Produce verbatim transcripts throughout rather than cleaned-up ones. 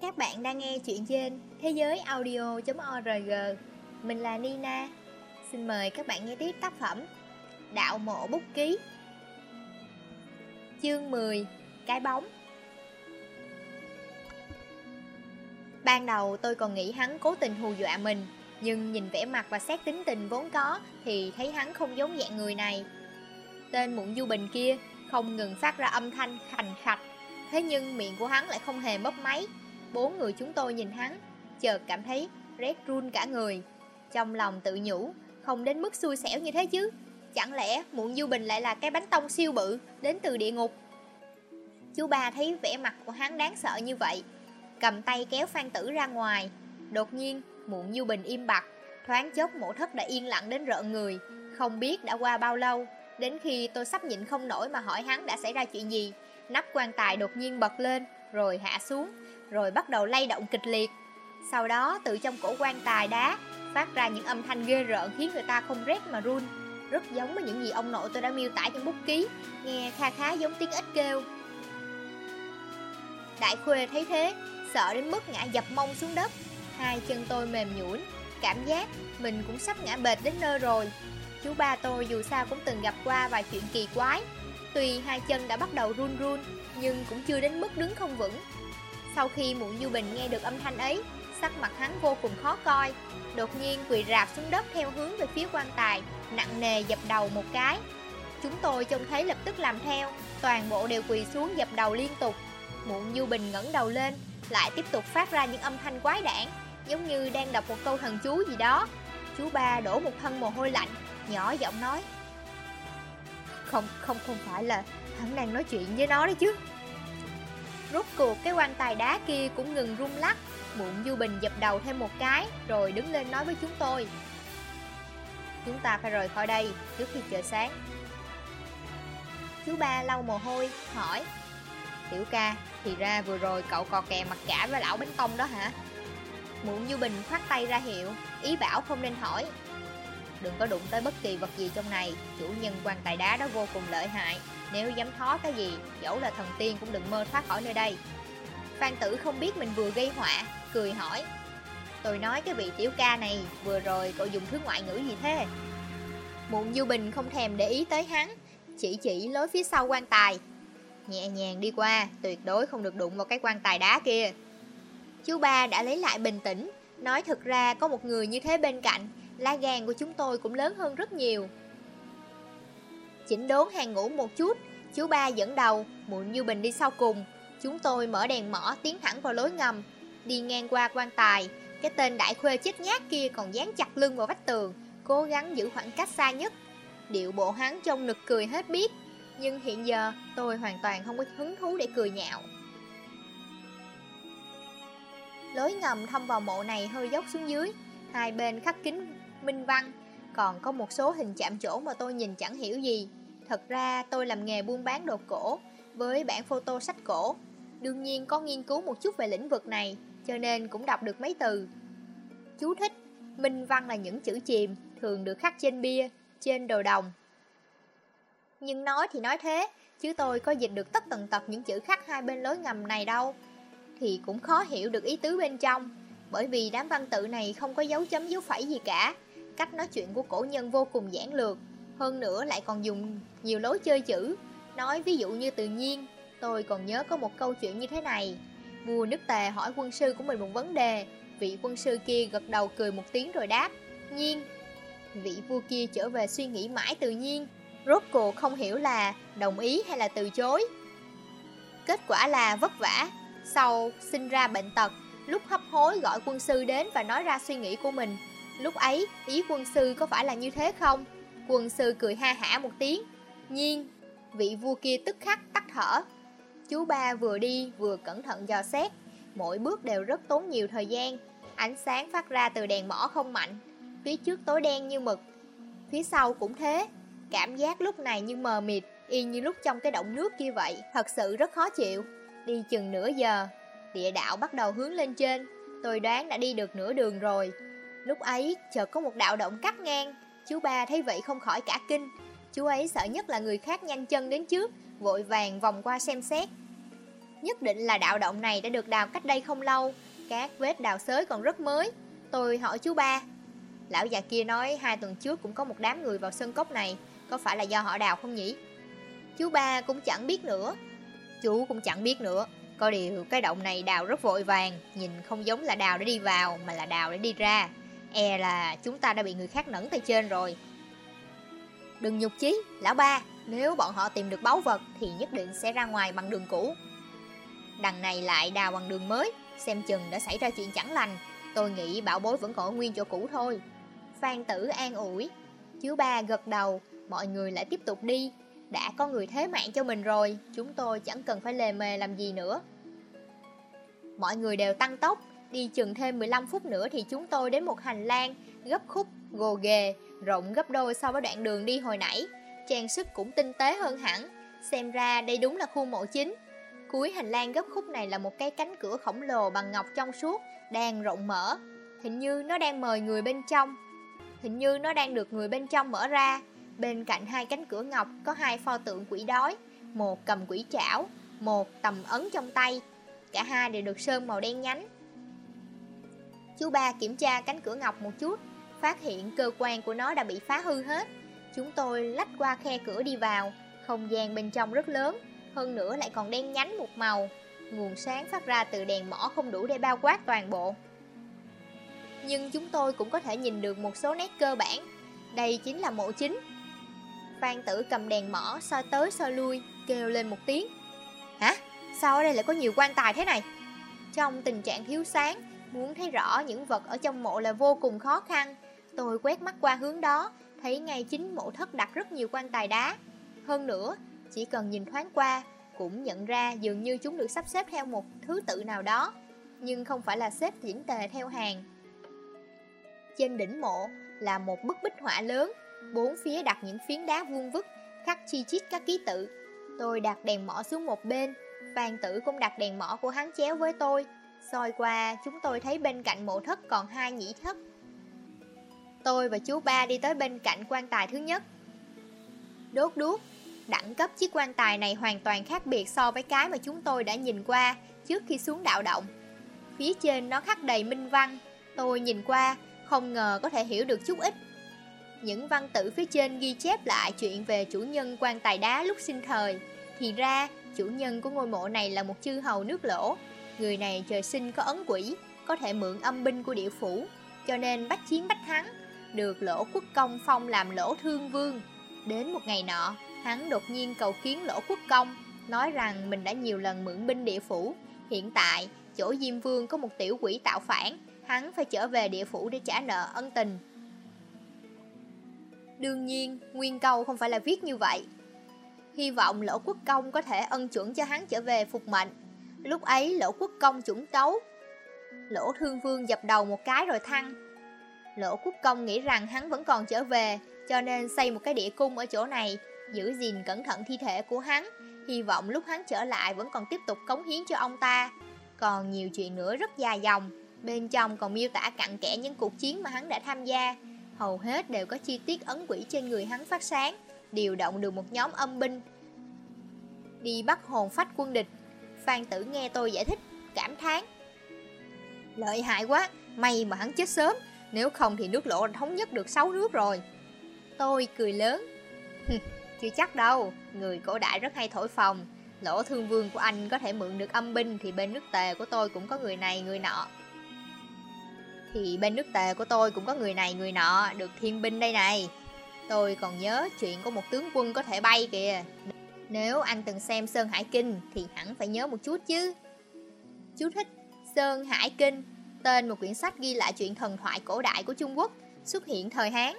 Các bạn đang nghe chuyện trên thế giới audio chấm org. Mình là Nina. Xin mời các bạn nghe tiếp tác phẩm Đạo mộ bút ký. Chương mười. Cái bóng. Ban đầu tôi còn nghĩ hắn cố tình hù dọa mình, nhưng nhìn vẻ mặt và xét tính tình vốn có thì thấy hắn không giống dạng người này. Tên Muộn Du Bình kia không ngừng phát ra âm thanh khành khạch, thế nhưng miệng của hắn lại không hề mấp máy. Bốn người chúng tôi nhìn hắn, chợt cảm thấy rét run cả người. Trong lòng tự nhủ, không đến mức xui xẻo như thế chứ. Chẳng lẽ Muộn Du Bình lại là cái bánh tông siêu bự đến từ địa ngục? Chú ba thấy vẻ mặt của hắn đáng sợ như vậy, cầm tay kéo Phan Tử ra ngoài. Đột nhiên Muộn Du Bình im bặt. Thoáng chốc mộ thất đã yên lặng đến rợn người. Không biết đã qua bao lâu, đến khi tôi sắp nhịn không nổi mà hỏi hắn đã xảy ra chuyện gì, nắp quan tài đột nhiên bật lên, rồi hạ xuống, rồi bắt đầu lay động kịch liệt. Sau đó từ trong cổ quan tài đá phát ra những âm thanh ghê rợn khiến người ta không rét mà run, rất giống với những gì ông nội tôi đã miêu tả trong bút ký, nghe kha khá giống tiếng ếch kêu. Đại Khuê thấy thế, sợ đến mức ngã dập mông xuống đất. Hai chân tôi mềm nhũn, cảm giác mình cũng sắp ngã bệt đến nơi rồi. Chú ba tôi dù sao cũng từng gặp qua vài chuyện kỳ quái. Tuy hai chân đã bắt đầu run run, nhưng cũng chưa đến mức đứng không vững. Sau khi Muộn Du Bình nghe được âm thanh ấy, sắc mặt hắn vô cùng khó coi. Đột nhiên quỳ rạp xuống đất theo hướng về phía quan tài, nặng nề dập đầu một cái. Chúng tôi trông thấy lập tức làm theo, toàn bộ đều quỳ xuống dập đầu liên tục. Muộn Du Bình ngẩng đầu lên, lại tiếp tục phát ra những âm thanh quái đản, giống như đang đọc một câu thần chú gì đó. Chú ba đổ một thân mồ hôi lạnh, nhỏ giọng nói: Không, không, không phải là hắn đang nói chuyện với nó đấy chứ. Rốt cuộc cái quan tài đá kia cũng ngừng rung lắc. Muộn Du Bình dập đầu thêm một cái, rồi đứng lên nói với chúng tôi: Chúng ta phải rời khỏi đây trước khi trời sáng. Chú ba lau mồ hôi, hỏi: Tiểu ca, thì ra vừa rồi cậu cò kè mặt cả với lão bánh tông đó hả? Muộn Du Bình khoát tay ra hiệu, ý bảo không nên hỏi. Đừng có đụng tới bất kỳ vật gì trong này, chủ nhân quan tài đá đó vô cùng lợi hại. Nếu dám thó cái gì, dẫu là thần tiên cũng đừng mơ thoát khỏi nơi đây. Phan Tử không biết mình vừa gây họa, cười hỏi: Tôi nói cái vị tiểu ca này, vừa rồi cậu dùng thứ ngoại ngữ gì thế? Muộn Du Bình không thèm để ý tới hắn, chỉ chỉ lối phía sau quan tài: Nhẹ nhàng đi qua, tuyệt đối không được đụng vào cái quan tài đá kia. Chú ba đã lấy lại bình tĩnh, nói thực ra có một người như thế bên cạnh, lá gan của chúng tôi cũng lớn hơn rất nhiều. Chỉnh đốn hàng ngũ một chút, chú ba dẫn đầu, Muộn Du Bình đi sau cùng. Chúng tôi mở đèn mỏ tiến thẳng vào lối ngầm. Đi ngang qua quan tài, cái tên Đại Khuê chết nhát kia còn dán chặt lưng vào vách tường, cố gắng giữ khoảng cách xa nhất. Điệu bộ hắn trông nực cười hết biết, nhưng hiện giờ tôi hoàn toàn không có hứng thú để cười nhạo. Lối ngầm thông vào mộ này hơi dốc xuống dưới, hai bên khắc kính minh văn, còn có một số hình chạm trổ mà tôi nhìn chẳng hiểu gì. Thật ra tôi làm nghề buôn bán đồ cổ với bản photo sách cổ, đương nhiên có nghiên cứu một chút về lĩnh vực này, cho nên cũng đọc được mấy từ. Chú thích: minh văn là những chữ chìm, thường được khắc trên bia, trên đồ đồng. Nhưng nói thì nói thế, chứ tôi có dịch được tất tần tật những chữ khắc hai bên lối ngầm này đâu, thì cũng khó hiểu được ý tứ bên trong. Bởi vì đám văn tự này không có dấu chấm dấu phẩy gì cả. Cách nói chuyện của cổ nhân vô cùng giản lược, hơn nữa lại còn dùng nhiều lối chơi chữ. Nói ví dụ như tự nhiên, tôi còn nhớ có một câu chuyện như thế này. Vua nước Tề hỏi quân sư của mình một vấn đề. Vị quân sư kia gật đầu cười một tiếng rồi đáp: Nhiên. Vị vua kia trở về suy nghĩ mãi tự nhiên, rốt cuộc không hiểu là đồng ý hay là từ chối. Kết quả là vất vả. Sau sinh ra bệnh tật, lúc hấp hối gọi quân sư đến và nói ra suy nghĩ của mình. Lúc ấy ý quân sư có phải là như thế không? Quân sư cười ha hả một tiếng: Nhiên. Vị vua kia tức khắc tắt thở. Chú ba vừa đi vừa cẩn thận dò xét, mỗi bước đều rất tốn nhiều thời gian. Ánh sáng phát ra từ đèn mỏ không mạnh, phía trước tối đen như mực, phía sau cũng thế. Cảm giác lúc này như mờ mịt, y như lúc trong cái động nước kia vậy, thật sự rất khó chịu. Đi chừng nửa giờ, địa đạo bắt đầu hướng lên trên. Tôi đoán đã đi được nửa đường rồi. Lúc ấy chợt có một đạo động cắt ngang. Chú ba thấy vậy không khỏi cả kinh. Chú ấy sợ nhất là người khác nhanh chân đến trước, vội vàng vòng qua xem xét. Nhất định là đạo động này đã được đào cách đây không lâu, các vết đào xới còn rất mới. Tôi hỏi chú ba. Lão già kia nói hai tuần trước cũng có một đám người vào sân cốc này, có phải là do họ đào không nhỉ? Chú ba cũng chẳng biết nữa. Chú cũng chẳng biết nữa. Có điều cái động này đào rất vội vàng, nhìn không giống là đào để đi vào mà là đào để đi ra. E là chúng ta đã bị người khác nẫn tay trên rồi. Đừng nhục chí, lão ba. Nếu bọn họ tìm được báu vật thì nhất định sẽ ra ngoài bằng đường cũ. Đằng này lại đào bằng đường mới, xem chừng đã xảy ra chuyện chẳng lành. Tôi nghĩ bảo bối vẫn còn ở nguyên chỗ cũ thôi. Phan Tử an ủi. Chú ba gật đầu. Mọi người lại tiếp tục đi. Đã có người thế mạng cho mình rồi, chúng tôi chẳng cần phải lề mề làm gì nữa. Mọi người đều tăng tốc. Đi chừng thêm mười lăm phút nữa thì chúng tôi đến một hành lang gấp khúc, gồ ghề, rộng gấp đôi so với đoạn đường đi hồi nãy. Trang sức cũng tinh tế hơn hẳn. Xem ra đây đúng là khu mộ chính. Cuối hành lang gấp khúc này là một cái cánh cửa khổng lồ bằng ngọc trong suốt, đang rộng mở. Hình như nó đang mời người bên trong. Hình như nó đang được người bên trong mở ra. Bên cạnh hai cánh cửa ngọc có hai pho tượng quỷ đói, một cầm quỷ trảo, một tầm ấn trong tay. Cả hai đều được sơn màu đen nhánh. Chú ba kiểm tra cánh cửa ngọc một chút, phát hiện cơ quan của nó đã bị phá hư hết. Chúng tôi lách qua khe cửa đi vào. Không gian bên trong rất lớn, hơn nữa lại còn đen nhánh một màu. Nguồn sáng phát ra từ đèn mỏ không đủ để bao quát toàn bộ. Nhưng chúng tôi cũng có thể nhìn được một số nét cơ bản. Đây chính là mộ chính. Phan Tử cầm đèn mỏ soi tới soi lui, kêu lên một tiếng. Hả? Sao ở đây lại có nhiều quan tài thế này? Trong tình trạng thiếu sáng, muốn thấy rõ những vật ở trong mộ là vô cùng khó khăn. Tôi quét mắt qua hướng đó, thấy ngay chính mộ thất đặt rất nhiều quan tài đá. Hơn nữa, chỉ cần nhìn thoáng qua, cũng nhận ra dường như chúng được sắp xếp theo một thứ tự nào đó, nhưng không phải là xếp chỉnh tề theo hàng. Trên đỉnh mộ là một bức bích họa lớn, bốn phía đặt những phiến đá vuông vức, khắc chi chít các ký tự. Tôi đặt đèn mỏ xuống một bên, Phan Tử cũng đặt đèn mỏ của hắn chéo với tôi. Soi qua, chúng tôi thấy bên cạnh mộ thất còn hai nhĩ thất. Tôi và chú ba đi tới bên cạnh quan tài thứ nhất. Đốt đuốc. Đẳng cấp chiếc quan tài này hoàn toàn khác biệt so với cái mà chúng tôi đã nhìn qua trước khi xuống đạo động. Phía trên nó khắc đầy minh văn. Tôi nhìn qua, không ngờ có thể hiểu được chút ít. Những văn tự phía trên ghi chép lại chuyện về chủ nhân quan tài đá lúc sinh thời. Thì ra, chủ nhân của ngôi mộ này là một chư hầu nước Lỗ. Người này trời sinh có ấn quỷ, có thể mượn âm binh của địa phủ, cho nên bách chiến bách thắng, được Lỗ Quốc Công phong làm Lỗ Thương Vương. Đến một ngày nọ, hắn đột nhiên cầu kiến Lỗ Quốc Công, nói rằng mình đã nhiều lần mượn binh địa phủ. Hiện tại, chỗ Diêm Vương có một tiểu quỷ tạo phản, hắn phải trở về địa phủ để trả nợ ân tình. Đương nhiên, nguyên câu không phải là viết như vậy. Hy vọng Lỗ Quốc Công có thể ân chuẩn cho hắn trở về phục mệnh. Lúc ấy Lỗ Quốc Công chuẩn tấu. Lỗ Thương Vương dập đầu một cái rồi thăng. Lỗ Quốc Công nghĩ rằng hắn vẫn còn trở về, cho nên xây một cái địa cung ở chỗ này, giữ gìn cẩn thận thi thể của hắn. Hy vọng lúc hắn trở lại vẫn còn tiếp tục cống hiến cho ông ta. Còn nhiều chuyện nữa rất dài dòng. Bên trong còn miêu tả cặn kẽ những cuộc chiến mà hắn đã tham gia. Hầu hết đều có chi tiết ấn quỷ trên người hắn phát sáng, điều động được một nhóm âm binh đi bắt hồn phách quân địch. Phan Tử nghe tôi giải thích, cảm thán. Lợi hại quá, may mà hắn chết sớm, nếu không thì nước Lỗ thống nhất được sáu nước rồi. Tôi cười lớn. Chưa chắc đâu, người cổ đại rất hay thổi phồng. Lỗ Thương Vương của anh có thể mượn được âm binh, thì bên nước Tề của tôi cũng có người này người nọ. Thì bên nước Tề của tôi cũng có người này người nọ, được thiên binh đây này. Tôi còn nhớ chuyện của một tướng quân có thể bay kìa. Nếu anh từng xem Sơn Hải Kinh thì hẳn phải nhớ một chút chứ. Chú thích: Sơn Hải Kinh, tên một quyển sách ghi lại chuyện thần thoại cổ đại của Trung Quốc, xuất hiện thời Hán.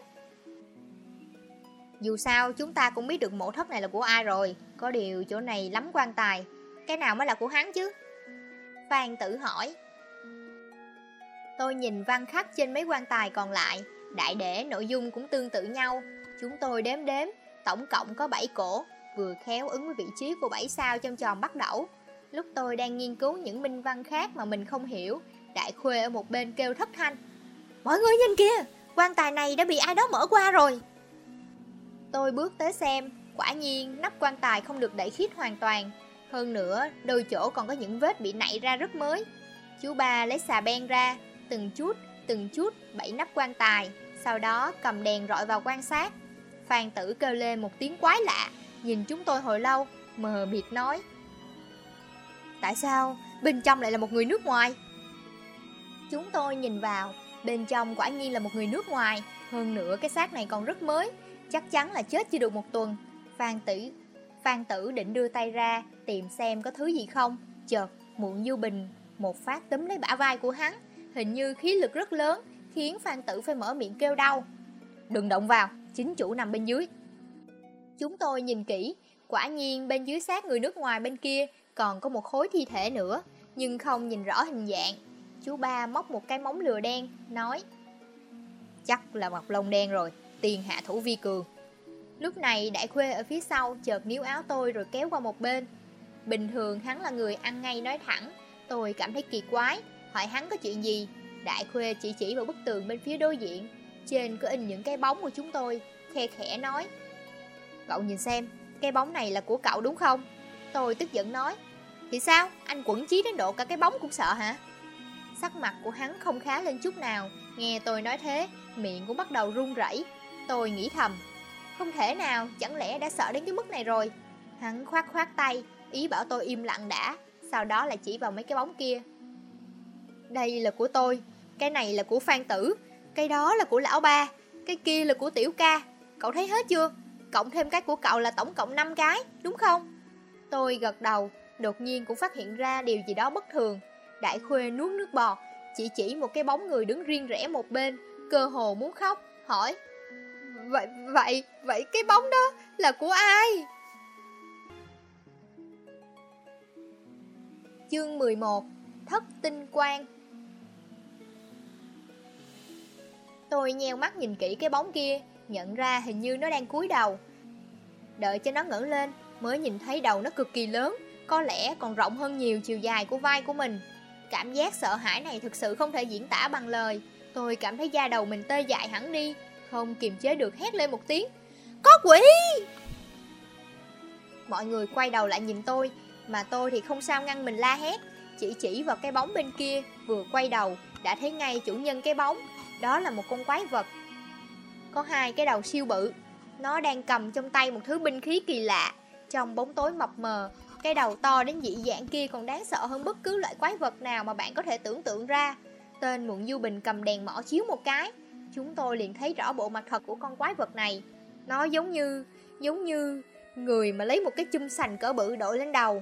Dù sao chúng ta cũng biết được mộ thất này là của ai rồi. Có điều chỗ này lắm quan tài, cái nào mới là của hắn chứ? Phan Tử hỏi. Tôi nhìn văn khắc trên mấy quan tài còn lại, đại để nội dung cũng tương tự nhau. Chúng tôi đếm đếm, tổng cộng có bảy cổ, vừa khéo ứng với vị trí của bảy sao trong tròn bắt đẩu. Lúc tôi đang nghiên cứu những minh văn khác mà mình không hiểu, Đại Khuê ở một bên kêu thất thanh: Mọi người nhìn kìa, quan tài này đã bị ai đó mở qua rồi. Tôi bước tới xem, quả nhiên nắp quan tài không được đậy khít hoàn toàn. Hơn nữa, đôi chỗ còn có những vết bị nảy ra rất mới. Chú ba lấy xà beng ra, từng chút, từng chút bẩy nắp quan tài, sau đó cầm đèn rọi vào quan sát. Phan Tử kêu lên một tiếng quái lạ, nhìn chúng tôi hồi lâu, mờ mịt nói: tại sao bên trong lại là một người nước ngoài? Chúng tôi nhìn vào, bên trong quả nhiên là một người nước ngoài. Hơn nữa cái xác này còn rất mới, chắc chắn là chết chưa được một tuần. Phan Tử Phan Tử định đưa tay ra tìm xem có thứ gì không, chợt Muộn Du Bình một phát túm lấy bả vai của hắn, hình như khí lực rất lớn, khiến Phan Tử phải mở miệng kêu đau. Đừng động vào, chính chủ nằm bên dưới. Chúng tôi nhìn kỹ, quả nhiên bên dưới xác người nước ngoài bên kia còn có một khối thi thể nữa, nhưng không nhìn rõ hình dạng. Chú ba móc một cái móng lừa đen, nói: chắc là Mộc Long đen rồi, tiền hạ thủ vi cường. Lúc này Đại Khuê ở phía sau chợt níu áo tôi rồi kéo qua một bên. Bình thường hắn là người ăn ngay nói thẳng, tôi cảm thấy kỳ quái, hỏi hắn có chuyện gì. Đại Khuê chỉ chỉ vào bức tường bên phía đối diện, trên có in những cái bóng của chúng tôi, khe khẽ nói: cậu nhìn xem, cái bóng này là của cậu đúng không? Tôi tức giận nói: thì sao, anh quẫn chí đến độ cả cái bóng cũng sợ hả? Sắc mặt của hắn không khá lên chút nào, nghe tôi nói thế, miệng cũng bắt đầu run rẩy. Tôi nghĩ thầm, không thể nào, chẳng lẽ đã sợ đến cái mức này rồi. Hắn khoát khoát tay, ý bảo tôi im lặng đã, sau đó lại chỉ vào mấy cái bóng kia. Đây là của tôi, cái này là của Phan Tử, cái đó là của lão ba, cái kia là của Tiểu Ca. Cậu thấy hết chưa? Cộng thêm cái của cậu là tổng cộng năm cái, đúng không? Tôi gật đầu, đột nhiên cũng phát hiện ra điều gì đó bất thường. Đại Khuê nuốt nước bọt, chỉ chỉ một cái bóng người đứng riêng rẽ một bên, cơ hồ muốn khóc, hỏi: Vậy, vậy, vậy cái bóng đó là của ai? Chương mười một: Thất tinh quang. Tôi nheo mắt nhìn kỹ cái bóng kia, nhận ra hình như nó đang cúi đầu. Đợi cho nó ngẩng lên, mới nhìn thấy đầu nó cực kỳ lớn, có lẽ còn rộng hơn nhiều chiều dài của vai của mình. Cảm giác sợ hãi này thực sự không thể diễn tả bằng lời. Tôi cảm thấy da đầu mình tê dại hẳn đi, không kiềm chế được hét lên một tiếng: có quỷ! Mọi người quay đầu lại nhìn tôi, mà tôi thì không sao ngăn mình la hét, chỉ chỉ vào cái bóng bên kia. Vừa quay đầu đã thấy ngay chủ nhân cái bóng. Đó là một con quái vật, có hai cái đầu siêu bự. Nó đang cầm trong tay một thứ binh khí kỳ lạ. Trong bóng tối mập mờ, cái đầu to đến dị dạng kia còn đáng sợ hơn bất cứ loại quái vật nào mà bạn có thể tưởng tượng ra. Tên Muộn Du Bình cầm đèn mỏ chiếu một cái, chúng tôi liền thấy rõ bộ mặt thật của con quái vật này. Nó giống như, giống như người mà lấy một cái chum sành cỡ bự đội lên đầu.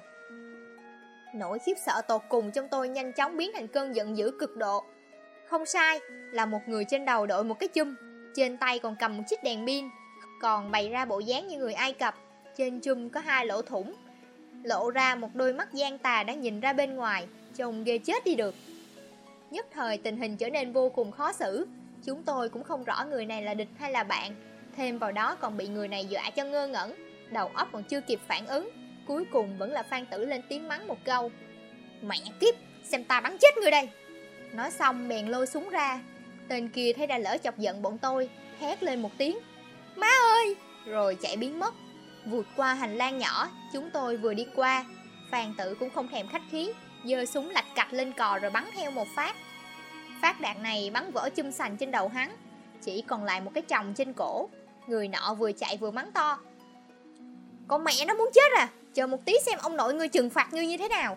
Nỗi khiếp sợ tột cùng trong tôi nhanh chóng biến thành cơn giận dữ cực độ. Không sai, là một người trên đầu đội một cái chum, trên tay còn cầm một chiếc đèn pin, còn bày ra bộ dáng như người Ai Cập. Trên chum có hai lỗ thủng, lộ ra một đôi mắt gian tà đang nhìn ra bên ngoài, trông ghê chết đi được. Nhất thời tình hình trở nên vô cùng khó xử. Chúng tôi cũng không rõ người này là địch hay là bạn, thêm vào đó còn bị người này dọa cho ngơ ngẩn, đầu óc còn chưa kịp phản ứng. Cuối cùng vẫn là Phan Tử lên tiếng mắng một câu: mẹ kiếp, xem ta bắn chết người đây. Nói xong bèn lôi súng ra. Tên kia thấy đã lỡ chọc giận bọn tôi, hét lên một tiếng: má ơi! Rồi chạy biến mất. Vượt qua hành lang nhỏ, chúng tôi vừa đi qua, Phan Tử cũng không thèm khách khí, giơ súng lạch cạch lên cò rồi bắn theo một phát. Phát đạn này bắn vỡ chum sành trên đầu hắn, chỉ còn lại một cái chồng trên cổ. Người nọ vừa chạy vừa mắng to: con mẹ nó muốn chết à, chờ một tí xem ông nội ngươi trừng phạt ngươi như thế nào.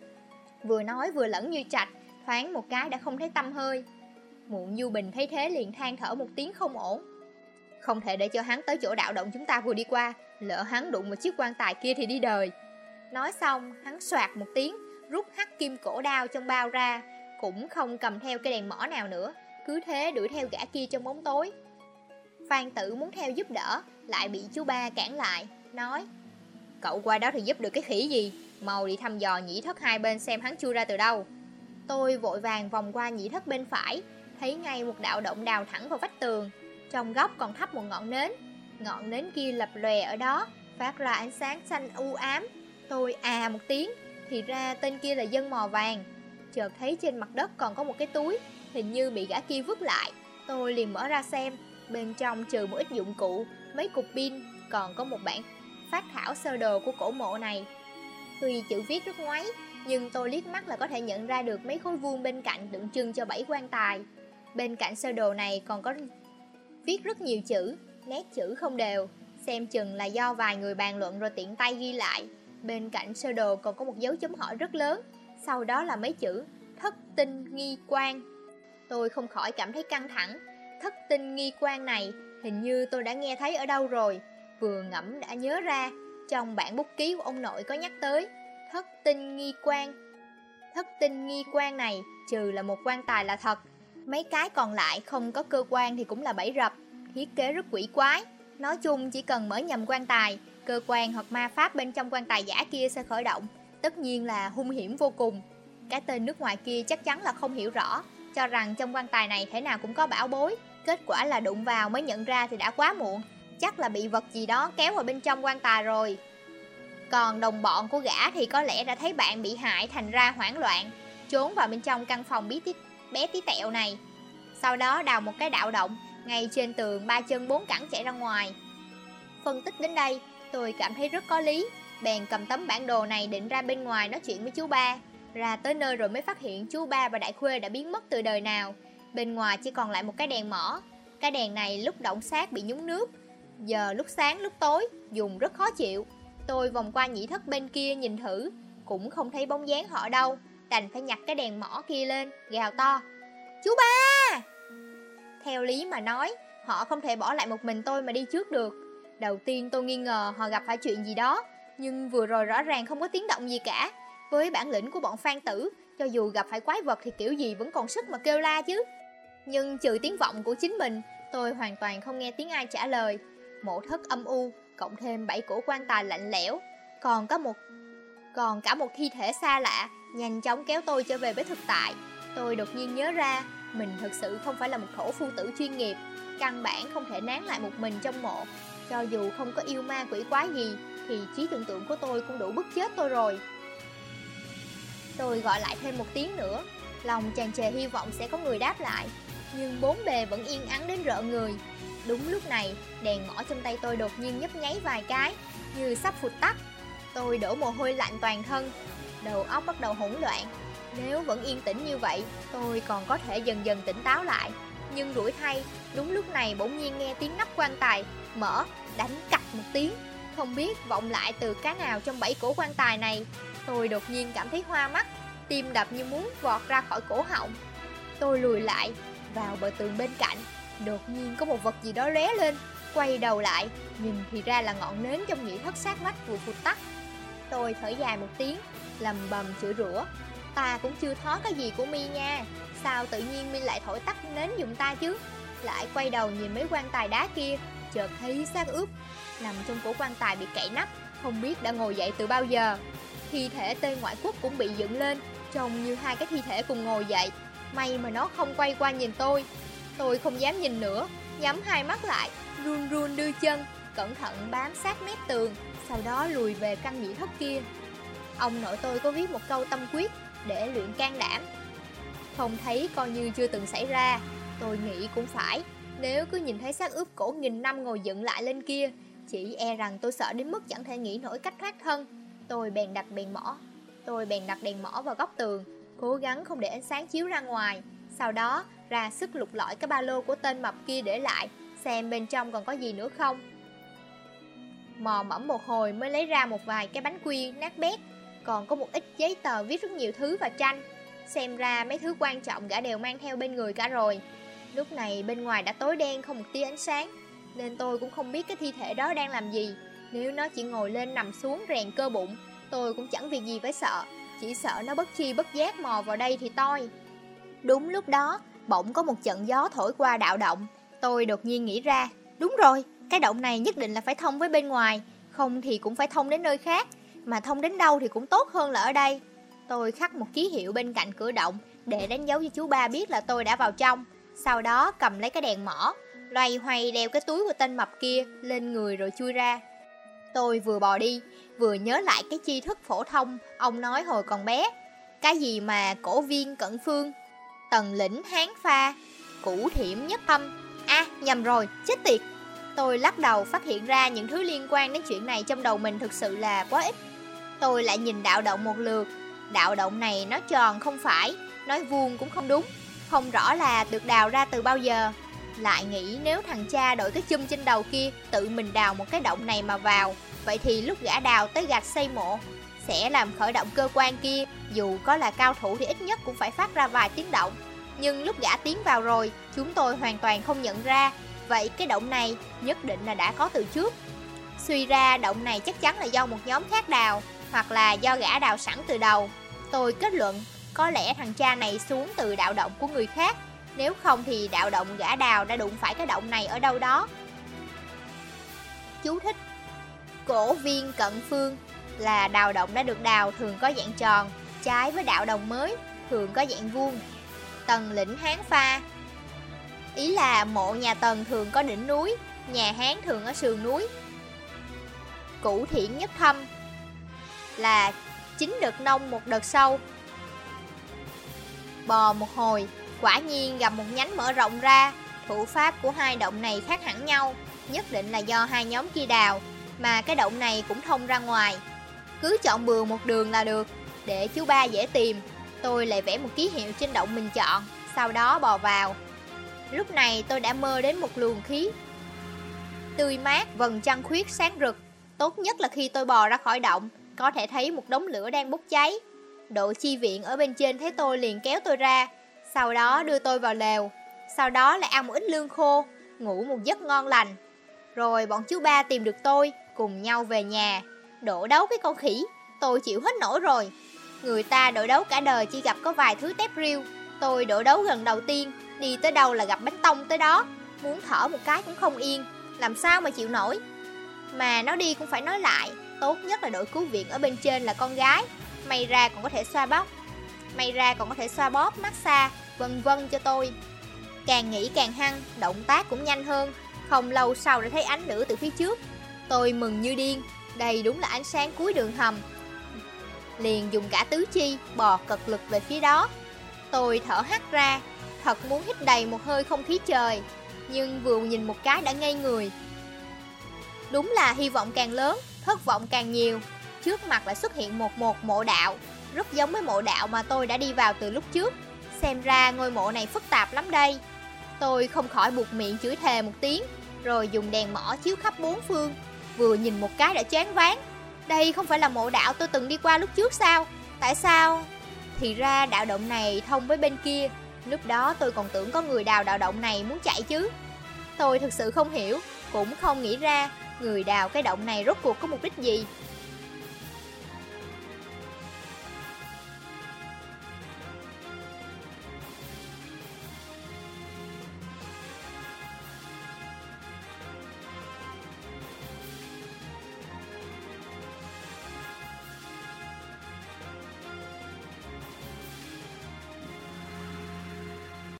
Vừa nói vừa lẫn như trạch, thoáng một cái đã không thấy tăm hơi. Muộn Du Bình thấy thế liền than thở một tiếng không ổn. Không thể để cho hắn tới chỗ đạo động chúng ta vừa đi qua, lỡ hắn đụng một chiếc quan tài kia thì đi đời. Nói xong hắn soạt một tiếng, rút hắc kim cổ đao trong bao ra, cũng không cầm theo cái đèn mỏ nào nữa, cứ thế đuổi theo gã kia trong bóng tối. Phan Tử muốn theo giúp đỡ, lại bị chú ba cản lại, nói: cậu qua đó thì giúp được cái khỉ gì, mau đi thăm dò nhĩ thất hai bên xem hắn chui ra từ đâu. Tôi vội vàng vòng qua nhĩ thất bên phải, thấy ngay một đạo động đào thẳng vào vách tường. Trong góc còn thắp một ngọn nến, ngọn nến kia lập lòe ở đó, phát ra ánh sáng xanh u ám. Tôi à một tiếng, thì ra tên kia là dân mò vàng. Chợt thấy trên mặt đất còn có một cái túi, hình như bị gã kia vứt lại. Tôi liền mở ra xem, bên trong trừ một ít dụng cụ, mấy cục pin, còn có một bản phác thảo sơ đồ của cổ mộ này. Tuy chữ viết rất ngoáy, nhưng tôi liếc mắt là có thể nhận ra được mấy khối vuông bên cạnh tượng trưng cho bảy quan tài. Bên cạnh sơ đồ này còn có viết rất nhiều chữ, nét chữ không đều, xem chừng là do vài người bàn luận rồi tiện tay ghi lại. Bên cạnh sơ đồ còn có một dấu chấm hỏi rất lớn, sau đó là mấy chữ thất tinh nghi quan. Tôi không khỏi cảm thấy căng thẳng. Thất tinh nghi quan này hình như tôi đã nghe thấy ở đâu rồi. Vừa ngẫm đã nhớ ra, trong bản bút ký của ông nội có nhắc tới thất tinh nghi quan. Thất tinh nghi quan này trừ là một quan tài là thật, mấy cái còn lại không có cơ quan thì cũng là bẫy rập, thiết kế rất quỷ quái. Nói chung chỉ cần mở nhầm quan tài, cơ quan hoặc ma pháp bên trong quan tài giả kia sẽ khởi động, tất nhiên là hung hiểm vô cùng. Cái tên nước ngoài kia chắc chắn là không hiểu rõ, cho rằng trong quan tài này thể nào cũng có bảo bối. Kết quả là đụng vào mới nhận ra thì đã quá muộn, chắc là bị vật gì đó kéo vào bên trong quan tài rồi. Còn đồng bọn của gã thì có lẽ đã thấy bạn bị hại thành ra hoảng loạn, trốn vào bên trong căn phòng bí tí, bé tí tẹo này. Sau đó đào một cái đạo động ngay trên tường, ba chân bốn cẳng chạy ra ngoài. Phân tích đến đây, tôi cảm thấy rất có lý, bèn cầm tấm bản đồ này định ra bên ngoài nói chuyện với chú ba. Ra tới nơi rồi mới phát hiện chú ba và Đại Khuê đã biến mất từ đời nào. Bên ngoài chỉ còn lại một cái đèn mỏ. Cái đèn này lúc động sát bị nhúng nước, giờ lúc sáng lúc tối dùng rất khó chịu. Tôi vòng qua nhị thất bên kia nhìn thử, cũng không thấy bóng dáng họ đâu, đành phải nhặt cái đèn mỏ kia lên, gào to: "Chú ba!" Theo lý mà nói, họ không thể bỏ lại một mình tôi mà đi trước được. Đầu tiên tôi nghi ngờ họ gặp phải chuyện gì đó, nhưng vừa rồi rõ ràng không có tiếng động gì cả. Với bản lĩnh của bọn Phan Tử, cho dù gặp phải quái vật thì kiểu gì vẫn còn sức mà kêu la chứ. Nhưng trừ tiếng vọng của chính mình, tôi hoàn toàn không nghe tiếng ai trả lời. Mộ thất âm u, cộng thêm bảy cổ quan tài lạnh lẽo, còn có một còn cả một thi thể xa lạ nhanh chóng kéo tôi trở về với thực tại. Tôi đột nhiên nhớ ra, mình thực sự không phải là một thổ phu tử chuyên nghiệp, căn bản không thể nán lại một mình trong mộ. Cho dù không có yêu ma quỷ quái gì, thì trí tưởng tượng của tôi cũng đủ bức chết tôi rồi. Tôi gọi lại thêm một tiếng nữa, lòng tràn trề hy vọng sẽ có người đáp lại, nhưng bốn bề vẫn yên ắng đến rợn người. Đúng lúc này, đèn mỏ trong tay tôi đột nhiên nhấp nháy vài cái, như sắp phụt tắt. Tôi đổ mồ hôi lạnh toàn thân, đầu óc bắt đầu hỗn loạn. Nếu vẫn yên tĩnh như vậy, tôi còn có thể dần dần tỉnh táo lại. Nhưng rủi thay, đúng lúc này bỗng nhiên nghe tiếng nắp quan tài mở, đánh cạch một tiếng, không biết vọng lại từ cái nào trong bảy cổ quan tài này. Tôi đột nhiên cảm thấy hoa mắt, tim đập như muốn vọt ra khỏi cổ họng. Tôi lùi lại, vào bờ tường bên cạnh. Đột nhiên có một vật gì đó lóe lên, quay đầu lại, nhìn thì ra là ngọn nến trong nhị thất sát vách vừa phụt tắt. Tôi thở dài một tiếng, lầm bầm chửi rủa: "Ta cũng chưa thó cái gì của mi nha, sao tự nhiên mi lại thổi tắt nến giùm ta chứ?" Lại quay đầu nhìn mấy quan tài đá kia, chợt thấy xác ướp nằm trong cổ quan tài bị cậy nắp, không biết đã ngồi dậy từ bao giờ. Thi thể tên ngoại quốc cũng bị dựng lên, trông như hai cái thi thể cùng ngồi dậy. May mà nó không quay qua nhìn tôi. Tôi không dám nhìn nữa, nhắm hai mắt lại, run run đưa chân, cẩn thận bám sát mép tường, sau đó lùi về căn nhị thất kia. Ông nội tôi có viết một câu tâm quyết để luyện can đảm. Không thấy coi như chưa từng xảy ra. Tôi nghĩ cũng phải, nếu cứ nhìn thấy xác ướp cổ nghìn năm ngồi dựng lại lên kia, chỉ e rằng tôi sợ đến mức chẳng thể nghĩ nổi cách thoát thân. Tôi bèn đặt đèn mỏ Tôi bèn đặt đèn mỏ vào góc tường, cố gắng không để ánh sáng chiếu ra ngoài. Sau đó ra sức lục lọi cái ba lô của tên mập kia để lại, xem bên trong còn có gì nữa không. Mò mẫm một hồi mới lấy ra một vài cái bánh quy nát bét, còn có một ít giấy tờ viết rất nhiều thứ và tranh. Xem ra mấy thứ quan trọng gã đều mang theo bên người cả rồi. Lúc này bên ngoài đã tối đen không một tia ánh sáng, nên tôi cũng không biết cái thi thể đó đang làm gì. Nếu nó chỉ ngồi lên nằm xuống rèn cơ bụng, tôi cũng chẳng việc gì phải sợ, chỉ sợ nó bất chi bất giác mò vào đây thì toi. Đúng lúc đó, bỗng có một trận gió thổi qua đạo động. Tôi đột nhiên nghĩ ra, đúng rồi, cái động này nhất định là phải thông với bên ngoài, không thì cũng phải thông đến nơi khác, mà thông đến đâu thì cũng tốt hơn là ở đây. Tôi khắc một ký hiệu bên cạnh cửa động để đánh dấu cho chú ba biết là tôi đã vào trong. Sau đó cầm lấy cái đèn mỏ, loay hoay đeo cái túi của tên mập kia lên người rồi chui ra. Tôi vừa bò đi, vừa nhớ lại cái tri thức phổ thông ông nói hồi còn bé. Cái gì mà cổ viên cận phương, tần lĩnh hán pha, củ thiểm nhất tâm. À, nhầm rồi, chết tiệt. Tôi lắc đầu phát hiện ra những thứ liên quan đến chuyện này trong đầu mình thực sự là quá ít. Tôi lại nhìn đạo động một lượt. Đạo động này nó tròn không phải, nói vuông cũng không đúng, không rõ là được đào ra từ bao giờ. Lại nghĩ nếu thằng cha đội cái chum trên đầu kia tự mình đào một cái động này mà vào, vậy thì lúc gã đào tới gạch xây mộ sẽ làm khởi động cơ quan kia. Dù có là cao thủ thì ít nhất cũng phải phát ra vài tiếng động. Nhưng lúc gã tiến vào rồi, chúng tôi hoàn toàn không nhận ra. Vậy cái động này nhất định là đã có từ trước. Suy ra động này chắc chắn là do một nhóm khác đào, hoặc là do gã đào sẵn từ đầu. Tôi kết luận có lẽ thằng cha này xuống từ đạo động của người khác. Nếu không thì đạo động gã đào đã đụng phải cái động này ở đâu đó. Chú thích: cổ viên cận phương là đạo động đã được đào thường có dạng tròn, trái với đạo đồng mới thường có dạng vuông. Tần lĩnh Hán Pha, ý là mộ nhà Tần thường có đỉnh núi, nhà Hán thường ở sườn núi. Cửu thiển nhất thâm là chín đợt nông một đợt sâu. Bò một hồi, quả nhiên gặp một nhánh mở rộng ra. Thủ pháp của hai động này khác hẳn nhau, nhất định là do hai nhóm kia đào, mà cái động này cũng thông ra ngoài. Cứ chọn bừa một đường là được, để chú ba dễ tìm. Tôi lại vẽ một ký hiệu trên động mình chọn, sau đó bò vào. Lúc này tôi đã mơ đến một luồng khí tươi mát, vầng trăng khuyết sáng rực. Tốt nhất là khi tôi bò ra khỏi động, có thể thấy một đống lửa đang bốc cháy. Đội chi viện ở bên trên thấy tôi liền kéo tôi ra, sau đó đưa tôi vào lều. Sau đó lại ăn một ít lương khô, ngủ một giấc ngon lành. Rồi bọn chú ba tìm được tôi, cùng nhau về nhà. Đổ đấu cái con khỉ, tôi chịu hết nổi rồi. Người ta đội đấu cả đời chỉ gặp có vài thứ tép riêu, tôi đội đấu lần đầu tiên, đi tới đâu là gặp bánh tông tới đó. Muốn thở một cái cũng không yên, làm sao mà chịu nổi. Mà nói đi cũng phải nói lại, tốt nhất là đội cứu viện ở bên trên là con gái. May ra còn có thể xoa bóp May ra còn có thể xoa bóp, massage, vân vân cho tôi. Càng nghĩ càng hăng, động tác cũng nhanh hơn. Không lâu sau đã thấy ánh lửa từ phía trước. Tôi mừng như điên, đây đúng là ánh sáng cuối đường hầm. Liền dùng cả tứ chi, bò cật lực về phía đó. Tôi thở hắt ra, thật muốn hít đầy một hơi không khí trời. Nhưng vừa nhìn một cái đã ngây người. Đúng là hy vọng càng lớn, thất vọng càng nhiều. Trước mặt lại xuất hiện một một mộ đạo, rất giống với mộ đạo mà tôi đã đi vào từ lúc trước. Xem ra ngôi mộ này phức tạp lắm đây. Tôi không khỏi buột miệng chửi thề một tiếng, rồi dùng đèn mỏ chiếu khắp bốn phương. Vừa nhìn một cái đã choáng váng. Đây không phải là mộ đạo tôi từng đi qua lúc trước sao? Tại sao? Thì ra đạo động này thông với bên kia. Lúc đó tôi còn tưởng có người đào đạo động này muốn chạy chứ. Tôi thực sự không hiểu, cũng không nghĩ ra người đào cái động này rốt cuộc có mục đích gì.